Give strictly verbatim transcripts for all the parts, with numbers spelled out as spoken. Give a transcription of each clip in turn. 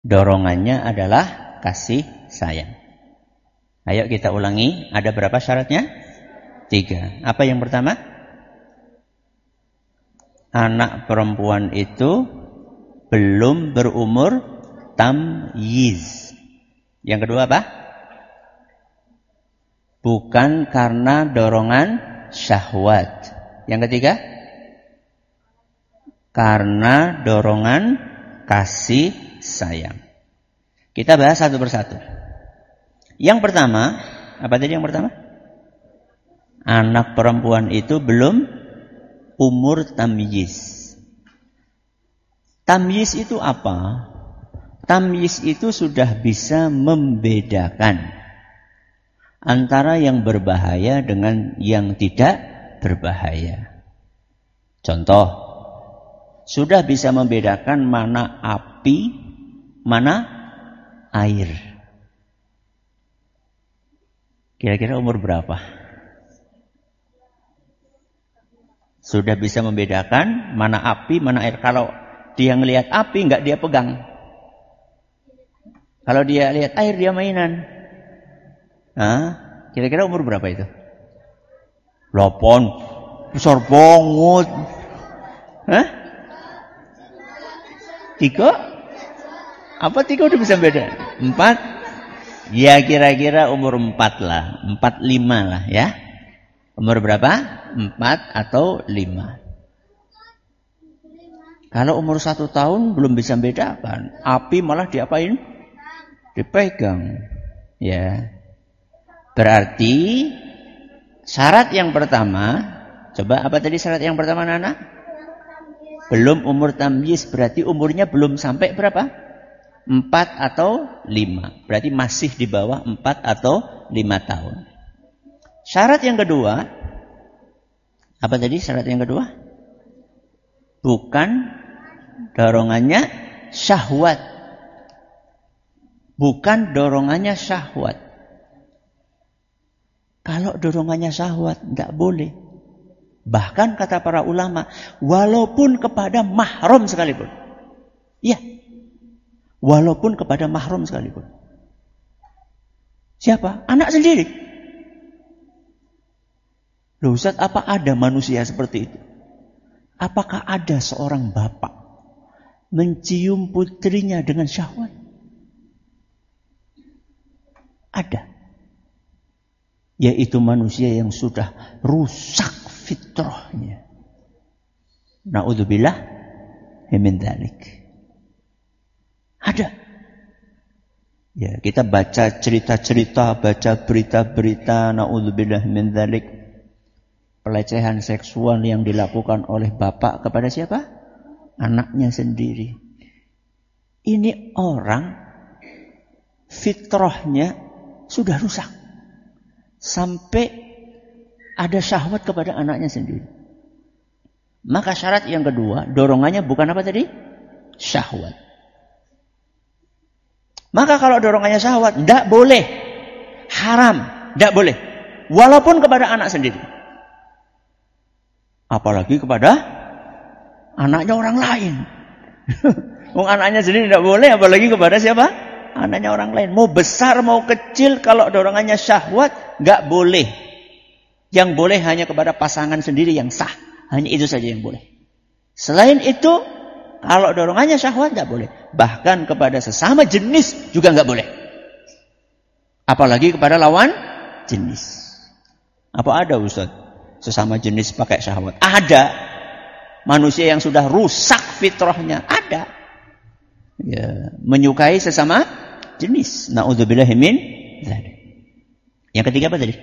Dorongannya adalah kasih sayang. Ayo kita ulangi, ada berapa syaratnya? Tiga. Apa yang pertama? Anak perempuan itu belum berumur tamyiz. Yang kedua apa? Bukan karena dorongan syahwat. Yang ketiga? Karena dorongan kasih sayang. Kita bahas satu persatu. Yang pertama, apa tadi yang pertama? Anak perempuan itu belum umur tamyiz. Tamyiz itu apa? Tamyiz itu sudah bisa membedakan antara yang berbahaya dengan yang tidak berbahaya. Contoh, sudah bisa membedakan mana api, mana air. Kira-kira umur berapa? Sudah bisa membedakan mana api, mana air. Kalau dia ngelihat api, nggak dia pegang. Kalau dia lihat air, dia mainan. Hah? Kira-kira umur berapa itu? Delapan. Besar banget. Hah? Tiga? Apa tiga udah bisa beda? Empat? Ya kira-kira umur empat lah. Empat, lima lah ya. Umur berapa? Empat atau lima. Kalau umur satu tahun belum bisa bedakan. Api malah diapain? Dipegang. Ya. Berarti syarat yang pertama. Coba apa tadi syarat yang pertama Nana? Belum umur tamyiz, berarti umurnya belum sampai berapa? Empat atau lima. Berarti masih di bawah empat atau lima tahun. Syarat yang kedua, apa tadi syarat yang kedua? Bukan dorongannya syahwat. Bukan dorongannya syahwat. Kalau dorongannya syahwat, tidak boleh. Bahkan kata para ulama, walaupun kepada mahram sekalipun. Iya. Walaupun kepada mahram sekalipun. Siapa? Anak sendiri. Loh Ustaz, apa ada manusia seperti itu? Apakah ada seorang bapak mencium putrinya dengan syahwat? Ada. Yaitu manusia yang sudah rusak fitrahnya. Na'udzubillah min dzalik. Ada. Ya, kita baca cerita-cerita, baca berita-berita na'udzubillah min dzalik. Pelecehan seksual yang dilakukan oleh bapak kepada siapa? Anaknya sendiri. Ini orang fitrahnya sudah rusak. Sampai ada syahwat kepada anaknya sendiri. Maka syarat yang kedua, dorongannya bukan apa tadi? Syahwat. Maka kalau dorongannya syahwat, tidak boleh. Haram, tidak boleh. Walaupun kepada anak sendiri. Apalagi kepada anaknya orang lain. Wong anaknya sendiri tidak boleh, apalagi kepada siapa? Anaknya orang lain. Mau besar, mau kecil, kalau dorongannya syahwat, nggak boleh. Yang boleh hanya kepada pasangan sendiri yang sah. Hanya itu saja yang boleh. Selain itu, kalau dorongannya syahwat, nggak boleh. Bahkan kepada sesama jenis juga nggak boleh. Apalagi kepada lawan jenis. Apa ada Ustaz? Sesama jenis pakai syahwat? Ada. Manusia yang sudah rusak fitrahnya. Ada. Ya, menyukai sesama jenis. Na'udzubillahi min dzalik. Yang ketiga apa tadi?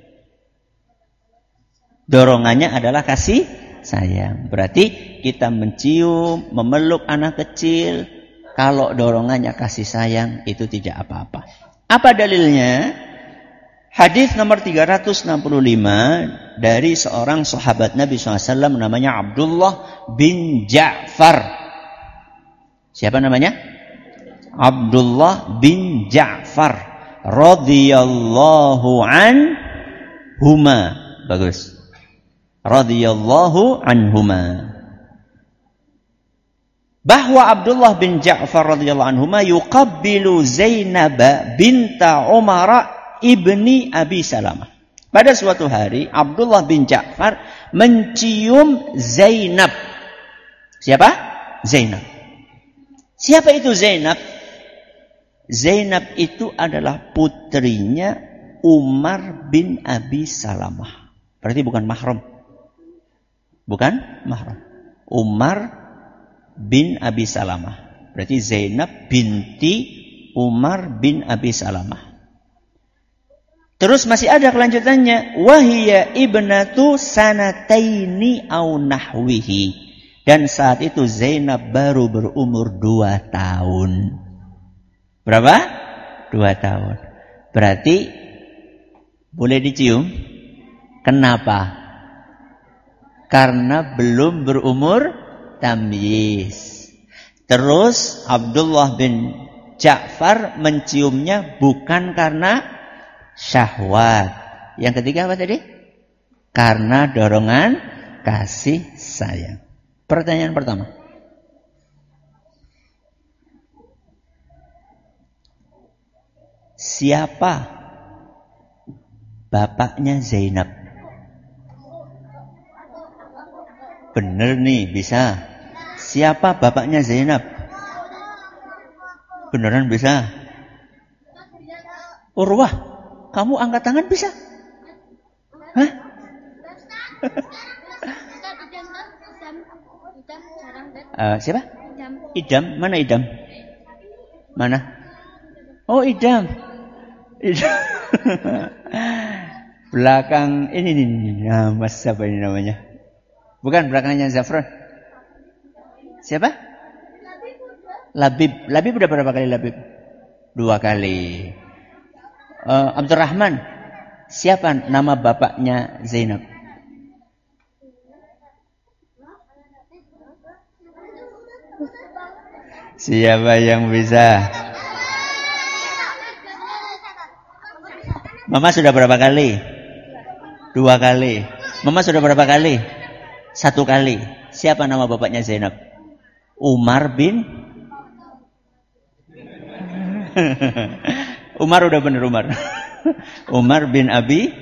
Dorongannya adalah kasih sayang. Berarti kita mencium, memeluk anak kecil. Kalau dorongannya kasih sayang, itu tidak apa-apa. Apa dalilnya? Hadis nomor tiga ratus enam puluh lima dari seorang sahabat Nabi shallallahu alaihi wasallam namanya Abdullah bin Ja'far. Siapa namanya? Abdullah bin Ja'far radhiyallahu anhuma. Bagus. Radhiyallahu anhuma. bahwa Abdullah bin Ja'far radhiyallahu anhu yuqabbilu Zainab binta Umar ibni Abi Salamah. Pada suatu hari Abdullah bin Ja'far mencium Zainab. Siapa? Zainab. Siapa itu Zainab? Zainab itu adalah putrinya Umar bin Abi Salamah. Berarti bukan mahram. Bukan mahram. Umar bin Abi Salamah. Berarti Zainab binti Umar bin Abi Salamah. Terus masih ada kelanjutannya. Wahia ibnatu sanataini au nahwihi. Dan saat itu Zainab baru berumur dua tahun. Berapa? Dua tahun. Berarti boleh dicium. Kenapa? Karena belum berumur tamyiz. Terus Abdullah bin Ja'far menciumnya bukan karena syahwat. Yang ketiga apa tadi? Karena dorongan kasih sayang. Pertanyaan pertama. Siapa bapaknya Zainab? Bener nih, bisa. Siapa bapaknya Zainab? Beneran bisa? Urwah, kamu angkat tangan bisa? Hah? uh, siapa? Idam. Mana Idam? Mana? Oh, Idam. Idam. Belakang ini nih. Nah, mas siapa ini namanya? Bukan belakangnya Zafran. Siapa? Labib. Labib udah berapa kali Labib? Dua kali. Uh, Abdurrahman. Siapa nama bapaknya Zainab? Siapa yang bisa? Mama sudah berapa kali? Dua kali. Mama sudah berapa kali? Satu kali. Siapa nama bapaknya Zainab? Umar bin Umar udah bener Umar. Umar bin Abi.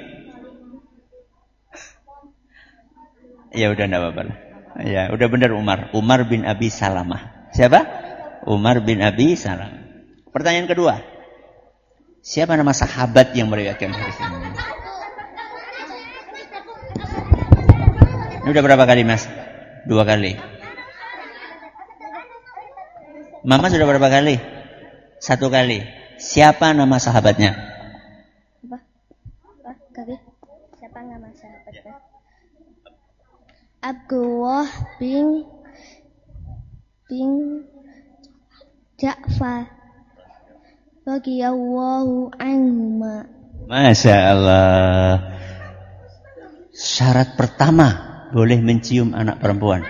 Ya udah enggak apa-apa. Ya, udah bener Umar. Umar bin Abi Salamah. Siapa? Umar bin Abi Salamah. Pertanyaan kedua. Siapa nama sahabat yang meriwayatkan hadis ini? Ini udah berapa kali, Mas? Dua kali. Mama sudah berapa kali? Satu kali. Siapa nama sahabatnya? Apa? Apa? Kali? Siapa nama sahabatnya? Abdullah bin bin Ja'far radhiyallahu anhu. Masya Allah. Syarat pertama boleh mencium anak perempuan.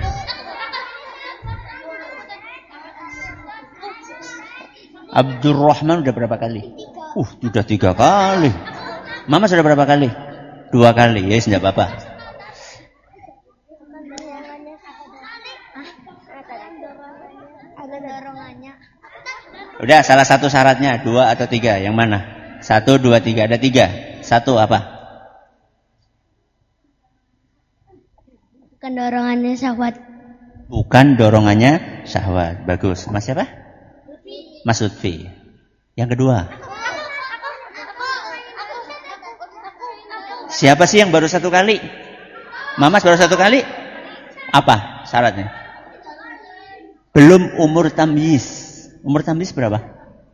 Abdurrahman udah berapa kali? Uh, sudah tiga kali. Mama sudah berapa kali? Dua kali. Ya, yes, tidak apa-apa. Udah, salah satu syaratnya. Dua atau tiga? Yang mana? Satu, dua, tiga. Ada tiga. Satu apa? Bukan dorongannya syahwat. Bukan dorongannya syahwat. Bagus. Mas siapa? Mas Lutfi. Yang kedua. Siapa sih yang baru satu kali? Mamas baru satu kali? Apa syaratnya? Belum umur tamyiz. Umur tamyiz berapa?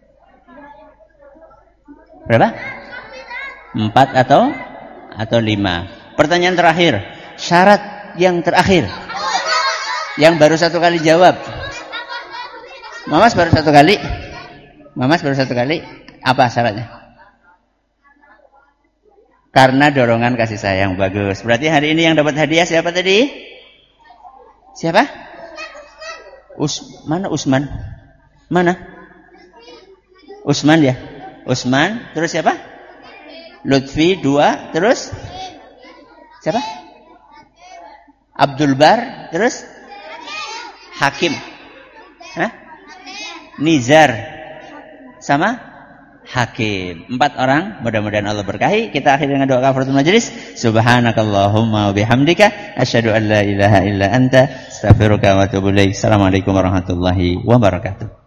Berapa? Empat atau atau lima. Pertanyaan terakhir. Syarat yang terakhir. Yang baru satu kali jawab. Mamas baru satu kali. Mamas baru satu kali. Apa syaratnya? Karena dorongan kasih sayang. Bagus. Berarti hari ini yang dapat hadiah siapa tadi? Siapa? Us mana Usman? Mana? Usman ya? Usman. Terus siapa? Lutfi dua. Terus? Siapa? Abdul Bar. Terus? Hakim. Nizar, sama Hakim. Empat orang, mudah-mudahan Allah berkahi. Kita akhiri dengan doa kafaratul majelis. Subhanakallahumma wa bihamdika asyhadu an la ilaha illa anta astaghfiruka wa atubu ilaik. Assalamualaikum warahmatullahi wabarakatuh.